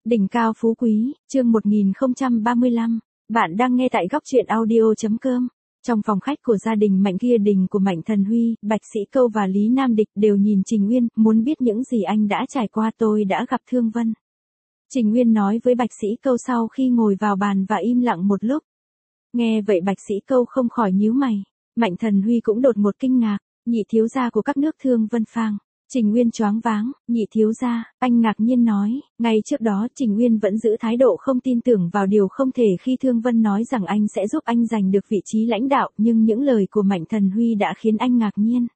Đỉnh cao phú quý, chương 1035. Bạn đang nghe tại góc truyện audio.com. Trong phòng khách của gia đình Mạnh Kia Đình của Mạnh Thần Huy, Bạch Sĩ Câu và Lý Nam Địch đều nhìn Trình Nguyên, muốn biết những gì anh đã trải qua. Tôi đã gặp Thương Vân. Trình Nguyên nói với Bạch Sĩ Câu sau khi ngồi vào bàn và im lặng một lúc. Nghe vậy Bạch Sĩ Câu không khỏi nhíu mày. Mạnh Thần Huy cũng đột ngột kinh ngạc, nhị thiếu gia của các nước Thương Vân Phang. Trình Nguyên choáng váng, nhị thiếu gia, anh ngạc nhiên nói, ngay trước đó Trình Nguyên vẫn giữ thái độ không tin tưởng vào điều không thể khi Thương Vân nói rằng anh sẽ giúp anh giành được vị trí lãnh đạo, nhưng những lời của Mạnh Thần Huy đã khiến anh ngạc nhiên.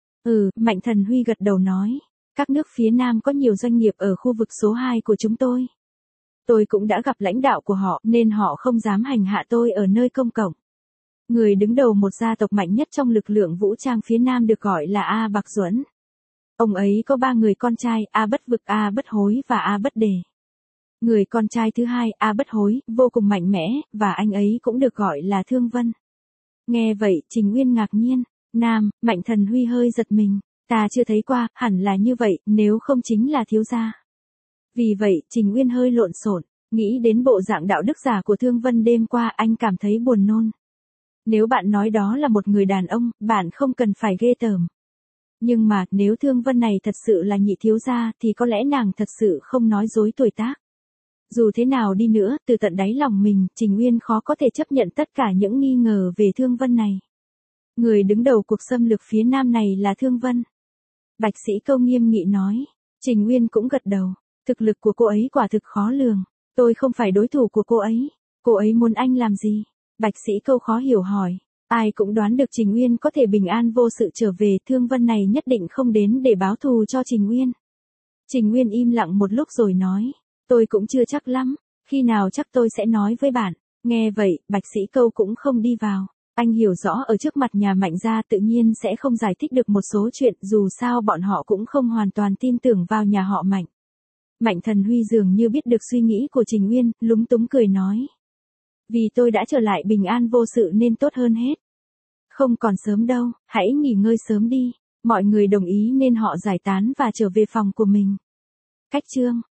Mạnh Thần Huy gật đầu nói, các nước phía Nam có nhiều doanh nghiệp ở khu vực số 2 của chúng tôi. Tôi cũng đã gặp lãnh đạo của họ nên họ không dám hành hạ tôi ở nơi công cộng. Người đứng đầu một gia tộc mạnh nhất trong lực lượng vũ trang phía Nam được gọi là A Bạc Duẫn. Ông ấy có 3 người con trai, A Bất Vực, A Bất Hối và A Bất Đề. Người con trai thứ hai, A Bất Hối, vô cùng mạnh mẽ, và anh ấy cũng được gọi là Thương Vân. Nghe vậy, Trình Nguyên ngạc nhiên. Mạnh Thần Huy hơi giật mình. Ta chưa thấy qua, hẳn là như vậy, nếu không chính là thiếu gia. Vì vậy, Trình Nguyên hơi lộn xộn, nghĩ đến bộ dạng đạo đức giả của Thương Vân đêm qua, anh cảm thấy buồn nôn. Nếu bạn nói đó là một người đàn ông, bạn không cần phải ghê tởm. Nhưng mà, nếu Thương Vân này thật sự là nhị thiếu gia, thì có lẽ nàng thật sự không nói dối tuổi tác. Dù thế nào đi nữa, từ tận đáy lòng mình, Trình Nguyên khó có thể chấp nhận tất cả những nghi ngờ về Thương Vân này. Người đứng đầu cuộc xâm lược phía Nam này là Thương Vân. Bạch Sĩ Câu nghiêm nghị nói. Trình Nguyên cũng gật đầu. Thực lực của cô ấy quả thực khó lường. Tôi không phải đối thủ của cô ấy. Cô ấy muốn anh làm gì? Bạch Sĩ Câu khó hiểu hỏi. Ai cũng đoán được Trình Nguyên có thể bình an vô sự trở về, Thương Vân này nhất định không đến để báo thù cho Trình Nguyên. Trình Nguyên im lặng một lúc rồi nói, tôi cũng chưa chắc lắm, khi nào chắc tôi sẽ nói với bạn. Nghe vậy, Bạch Sĩ Câu cũng không đi vào. Anh hiểu rõ ở trước mặt nhà Mạnh gia tự nhiên sẽ không giải thích được một số chuyện, dù sao bọn họ cũng không hoàn toàn tin tưởng vào nhà họ Mạnh. Mạnh Thần Huy dường như biết được suy nghĩ của Trình Nguyên, lúng túng cười nói. Vì tôi đã trở lại bình an vô sự nên tốt hơn hết. Không còn sớm đâu, hãy nghỉ ngơi sớm đi. Mọi người đồng ý nên họ giải tán và trở về phòng của mình. Cách chương